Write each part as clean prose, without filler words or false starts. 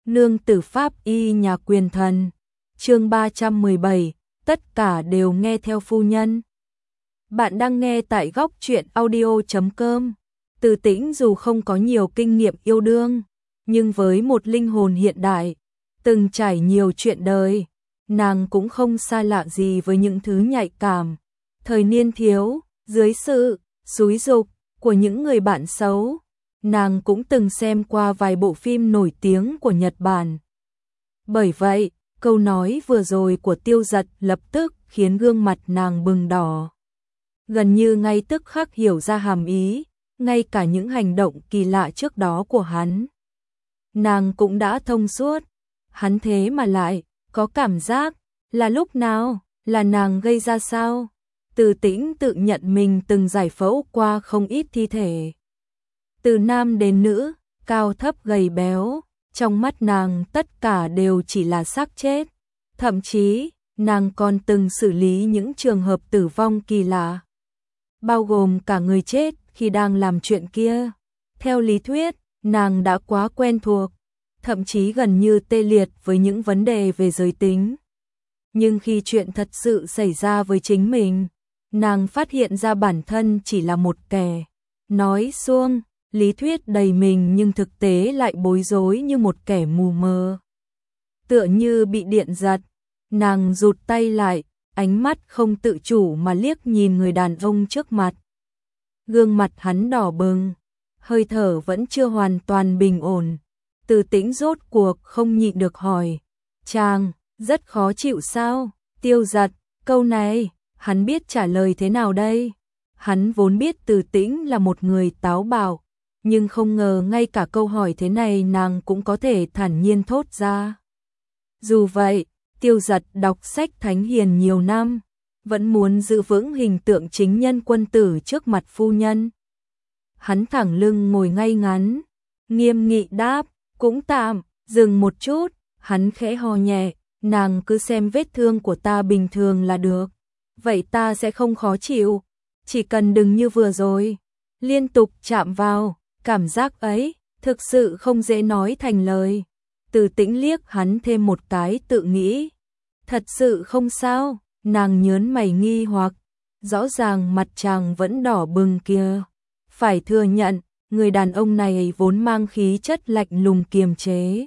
Nương tử pháp y nhà quyền thần. Chương 317, tất cả đều nghe theo phu nhân. Bạn đang nghe tại góc truyện audio.com. Từ Tĩnh dù không có nhiều kinh nghiệm yêu đương, nhưng với một linh hồn hiện đại, từng trải nhiều chuyện đời, nàng cũng không xa lạ gì với những thứ nhạy cảm. Thời niên thiếu, dưới sự xúi giục của những người bạn xấu, nàng cũng từng xem qua vài bộ phim nổi tiếng của Nhật Bản. Bởi vậy, câu nói vừa rồi của Tiêu Dật lập tức khiến gương mặt nàng bừng đỏ. Gần như ngay tức khắc hiểu ra hàm ý, ngay cả những hành động kỳ lạ trước đó của hắn. Nàng cũng đã thông suốt, hắn thế mà lại có cảm giác là lúc nào là nàng gây ra sao? Từ Tĩnh tự nhận mình từng giải phẫu qua không ít thi thể. Từ nam đến nữ, cao thấp gầy béo, trong mắt nàng tất cả đều chỉ là xác chết. Thậm chí, nàng còn từng xử lý những trường hợp tử vong kỳ lạ, bao gồm cả người chết khi đang làm chuyện kia. Theo lý thuyết, nàng đã quá quen thuộc, thậm chí gần như tê liệt với những vấn đề về giới tính. Nhưng khi chuyện thật sự xảy ra với chính mình, nàng phát hiện ra bản thân chỉ là một kẻ nói suông, lý thuyết đầy mình nhưng thực tế lại bối rối như một kẻ mù mờ. Tựa như bị điện giật, nàng rụt tay lại, ánh mắt không tự chủ mà liếc nhìn người đàn ông trước mặt. Gương mặt hắn đỏ bừng, hơi thở vẫn chưa hoàn toàn bình ổn. Từ Tĩnh rốt cuộc không nhịn được hỏi, chàng, rất khó chịu sao? Tiêu Dật, câu này, hắn biết trả lời thế nào đây? Hắn vốn biết Từ Tĩnh là một người táo bạo, nhưng không ngờ ngay cả câu hỏi thế này nàng cũng có thể thản nhiên thốt ra. Dù vậy, Tiêu Dật đọc sách thánh hiền nhiều năm, vẫn muốn giữ vững hình tượng chính nhân quân tử trước mặt phu nhân. Hắn thẳng lưng ngồi ngay ngắn, nghiêm nghị đáp, cũng tạm. Dừng một chút, hắn khẽ ho nhẹ, nàng cứ xem vết thương của ta bình thường là được. Vậy ta sẽ không khó chịu, chỉ cần đừng như vừa rồi, liên tục chạm vào. Cảm giác ấy, thực sự không dễ nói thành lời. Từ Tĩnh liếc hắn thêm một cái tự nghĩ. Thật sự không sao, nàng nhớn mày nghi hoặc. Rõ ràng mặt chàng vẫn đỏ bừng kia. Phải thừa nhận, người đàn ông này vốn mang khí chất lạnh lùng kiềm chế.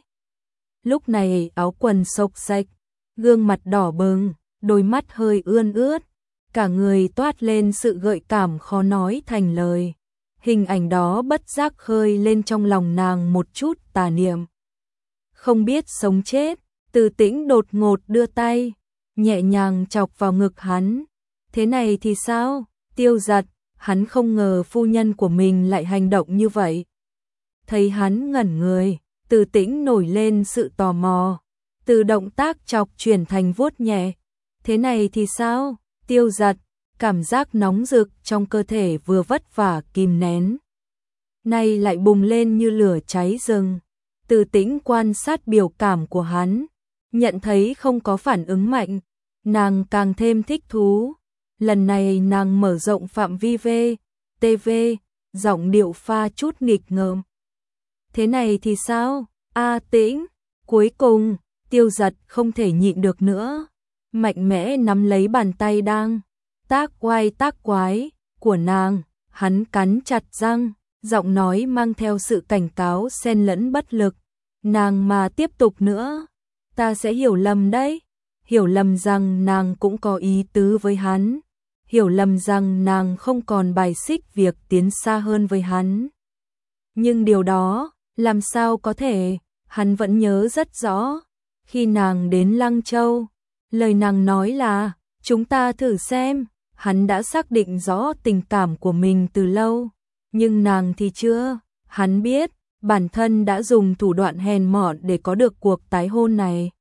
Lúc này áo quần xộc xệch, gương mặt đỏ bừng, đôi mắt hơi ươn ướt. Cả người toát lên sự gợi cảm khó nói thành lời. Hình ảnh đó bất giác khơi lên trong lòng nàng một chút tà niệm. Không biết sống chết, Từ Tĩnh đột ngột đưa tay, nhẹ nhàng chọc vào ngực hắn. Thế này thì sao? Tiêu Dật, hắn không ngờ phu nhân của mình lại hành động như vậy. Thấy hắn ngẩn người, Từ Tĩnh nổi lên sự tò mò. Từ động tác chọc chuyển thành vuốt nhẹ. Thế này thì sao? Tiêu Dật, cảm giác nóng rực trong cơ thể vừa vất vả kìm nén, nay lại bùng lên như lửa cháy rừng. Từ Tĩnh quan sát biểu cảm của hắn, nhận thấy không có phản ứng mạnh, nàng càng thêm thích thú. Lần này nàng mở rộng phạm vi TV, giọng điệu pha chút nghịch ngợm. Thế này thì sao? A Tĩnh, cuối cùng, Tiêu Dật không thể nhịn được nữa, mạnh mẽ nắm lấy bàn tay đang tác quái của nàng, hắn cắn chặt răng, giọng nói mang theo sự cảnh cáo xen lẫn bất lực. Nàng mà tiếp tục nữa, ta sẽ hiểu lầm đấy. Hiểu lầm rằng nàng cũng có ý tứ với hắn. Hiểu lầm rằng nàng không còn bài xích việc tiến xa hơn với hắn. Nhưng điều đó, làm sao có thể, hắn vẫn nhớ rất rõ. Khi nàng đến Lăng Châu, lời nàng nói là, chúng ta thử xem. Hắn đã xác định rõ tình cảm của mình từ lâu, nhưng nàng thì chưa. Hắn biết, bản thân đã dùng thủ đoạn hèn mọn để có được cuộc tái hôn này,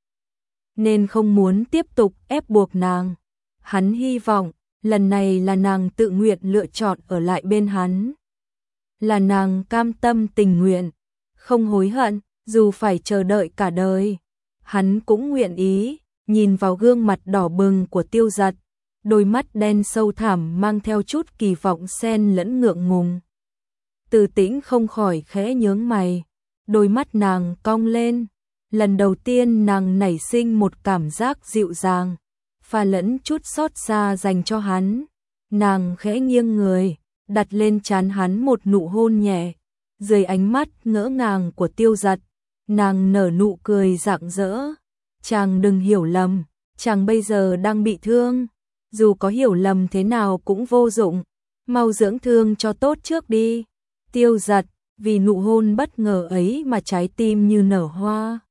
nên không muốn tiếp tục ép buộc nàng. Hắn hy vọng, lần này là nàng tự nguyện lựa chọn ở lại bên hắn. Là nàng cam tâm tình nguyện, không hối hận, dù phải chờ đợi cả đời. Hắn cũng nguyện ý, nhìn vào gương mặt đỏ bừng của Tiêu Dật. Đôi mắt đen sâu thẳm mang theo chút kỳ vọng xen lẫn ngượng ngùng. Từ Tĩnh không khỏi khẽ nhướng mày, đôi mắt nàng cong lên, Lần đầu tiên nàng nảy sinh một cảm giác dịu dàng, pha lẫn chút xót xa dành cho hắn. Nàng khẽ nghiêng người, đặt lên trán hắn một nụ hôn nhẹ. Dưới ánh mắt ngỡ ngàng của Tiêu Dật, nàng nở nụ cười rạng rỡ. Chàng đừng hiểu lầm, chàng bây giờ đang bị thương. Dù có hiểu lầm thế nào cũng vô dụng, mau dưỡng thương cho tốt trước đi. Tiêu Dật, vì nụ hôn bất ngờ ấy mà trái tim như nở hoa.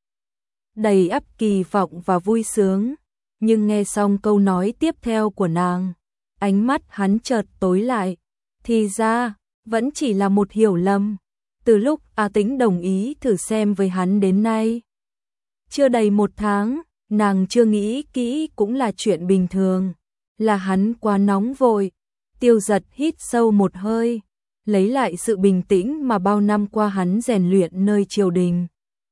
Đầy ắp kỳ vọng và vui sướng, nhưng nghe xong câu nói tiếp theo của nàng, ánh mắt hắn chợt tối lại. Thì ra, vẫn chỉ là một hiểu lầm. Từ lúc A Tĩnh đồng ý thử xem với hắn đến nay, chưa đầy 1 tháng, nàng chưa nghĩ kỹ cũng là chuyện bình thường. Là hắn quá nóng vội. Tiêu Dật hít sâu một hơi, lấy lại sự bình tĩnh mà bao năm qua hắn rèn luyện nơi triều đình,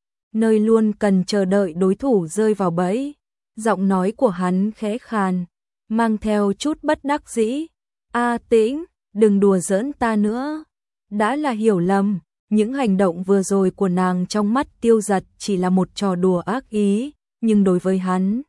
nơi luôn cần chờ đợi đối thủ rơi vào bẫy. Giọng nói của hắn khẽ khàn, mang theo chút bất đắc dĩ. A Tĩnh, đừng đùa giỡn ta nữa. Đã là hiểu lầm, những hành động vừa rồi của nàng trong mắt Tiêu Dật chỉ là một trò đùa ác ý, nhưng đối với hắn,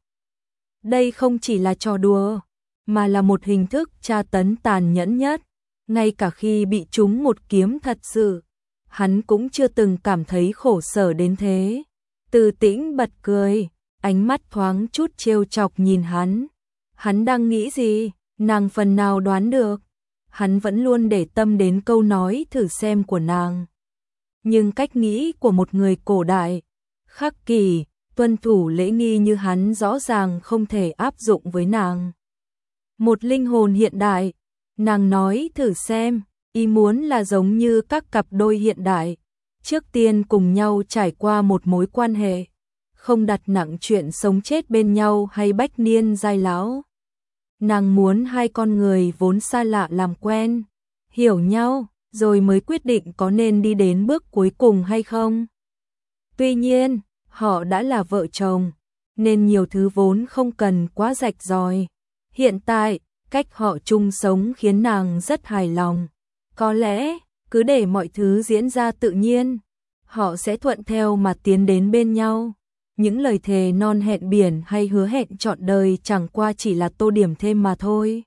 đây không chỉ là trò đùa, mà là một hình thức tra tấn tàn nhẫn nhất. Ngay cả khi bị trúng một kiếm thật sự, hắn cũng chưa từng cảm thấy khổ sở đến thế. Từ Tĩnh bật cười, ánh mắt thoáng chút trêu chọc nhìn hắn. Hắn đang nghĩ gì, nàng phần nào đoán được. Hắn vẫn luôn để tâm đến câu nói thử xem của nàng. Nhưng cách nghĩ của một người cổ đại, khắc kỷ, tuân thủ lễ nghi như hắn rõ ràng không thể áp dụng với nàng. Một linh hồn hiện đại, nàng nói thử xem, ý muốn là giống như các cặp đôi hiện đại. Trước tiên cùng nhau trải qua một mối quan hệ, không đặt nặng chuyện sống chết bên nhau hay bách niên giai lão. Nàng muốn hai con người vốn xa lạ làm quen, hiểu nhau, rồi mới quyết định có nên đi đến bước cuối cùng hay không. Tuy nhiên, họ đã là vợ chồng, nên nhiều thứ vốn không cần quá rạch ròi. Hiện tại, cách họ chung sống khiến nàng rất hài lòng. Có lẽ, cứ để mọi thứ diễn ra tự nhiên, họ sẽ thuận theo mà tiến đến bên nhau. Những lời thề non hẹn biển hay hứa hẹn trọn đời chẳng qua chỉ là tô điểm thêm mà thôi.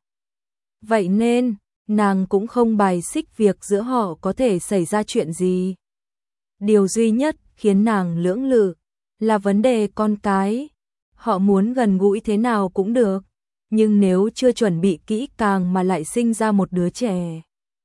Vậy nên, nàng cũng không bài xích việc giữa họ có thể xảy ra chuyện gì. Điều duy nhất khiến nàng lưỡng lự là vấn đề con cái. Họ muốn gần gũi thế nào cũng được, nhưng nếu chưa chuẩn bị kỹ càng mà lại sinh ra một đứa trẻ,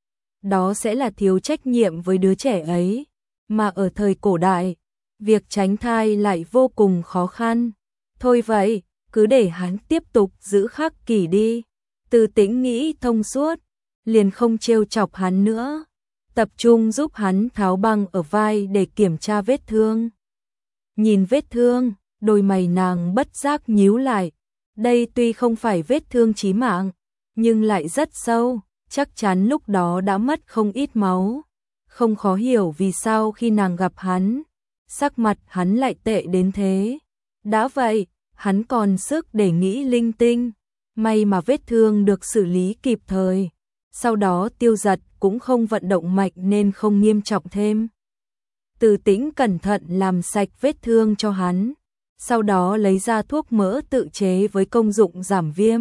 đó sẽ là thiếu trách nhiệm với đứa trẻ ấy. Mà ở thời cổ đại, việc tránh thai lại vô cùng khó khăn. Thôi vậy, cứ để hắn tiếp tục giữ khắc kỷ đi. Từ Tĩnh nghĩ thông suốt, liền không trêu chọc hắn nữa, tập trung giúp hắn tháo băng ở vai để kiểm tra vết thương. Nhìn vết thương, đôi mày nàng bất giác nhíu lại. Đây tuy không phải vết thương chí mạng, nhưng lại rất sâu, chắc chắn lúc đó đã mất không ít máu. Không khó hiểu vì sao khi nàng gặp hắn, sắc mặt hắn lại tệ đến thế. Đã vậy, hắn còn sức để nghĩ linh tinh. May mà vết thương được xử lý kịp thời. Sau đó Tiêu Dật cũng không vận động mạnh nên không nghiêm trọng thêm. Từ Tĩnh cẩn thận làm sạch vết thương cho hắn, sau đó lấy ra thuốc mỡ tự chế với công dụng giảm viêm,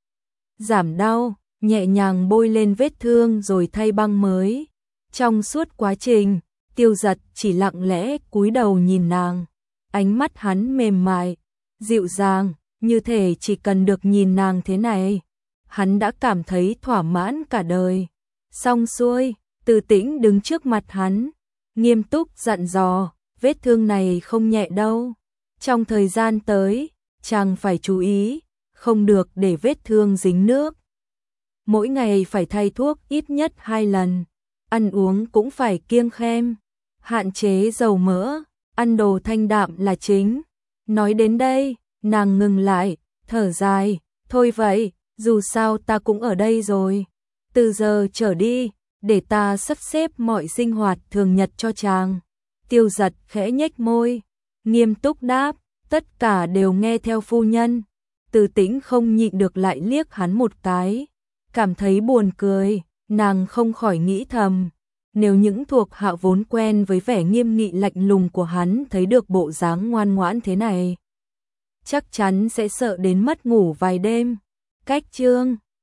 giảm đau, nhẹ nhàng bôi lên vết thương rồi thay băng mới. Trong suốt quá trình, Tiêu Dật chỉ lặng lẽ cúi đầu nhìn nàng, ánh mắt hắn mềm mại, dịu dàng, như thể chỉ cần được nhìn nàng thế này, hắn đã cảm thấy thỏa mãn cả đời. Xong xuôi, Từ Tĩnh đứng trước mặt hắn, nghiêm túc dặn dò, vết thương này không nhẹ đâu. Trong thời gian tới, chàng phải chú ý, không được để vết thương dính nước. Mỗi ngày phải thay thuốc ít nhất 2 lần, ăn uống cũng phải kiêng khem, hạn chế dầu mỡ, ăn đồ thanh đạm là chính. Nói đến đây, nàng ngừng lại, thở dài, thôi vậy, dù sao ta cũng ở đây rồi. Từ giờ trở đi, để ta sắp xếp mọi sinh hoạt thường nhật cho chàng. Tiêu Dật khẽ nhếch môi, nghiêm túc đáp, tất cả đều nghe theo phu nhân. Từ Tĩnh không nhịn được lại liếc hắn một cái, cảm thấy buồn cười, nàng không khỏi nghĩ thầm, Nếu những thuộc hạ vốn quen với vẻ nghiêm nghị lạnh lùng của hắn thấy được bộ dáng ngoan ngoãn thế này, chắc chắn sẽ sợ đến mất ngủ vài đêm. Cách chương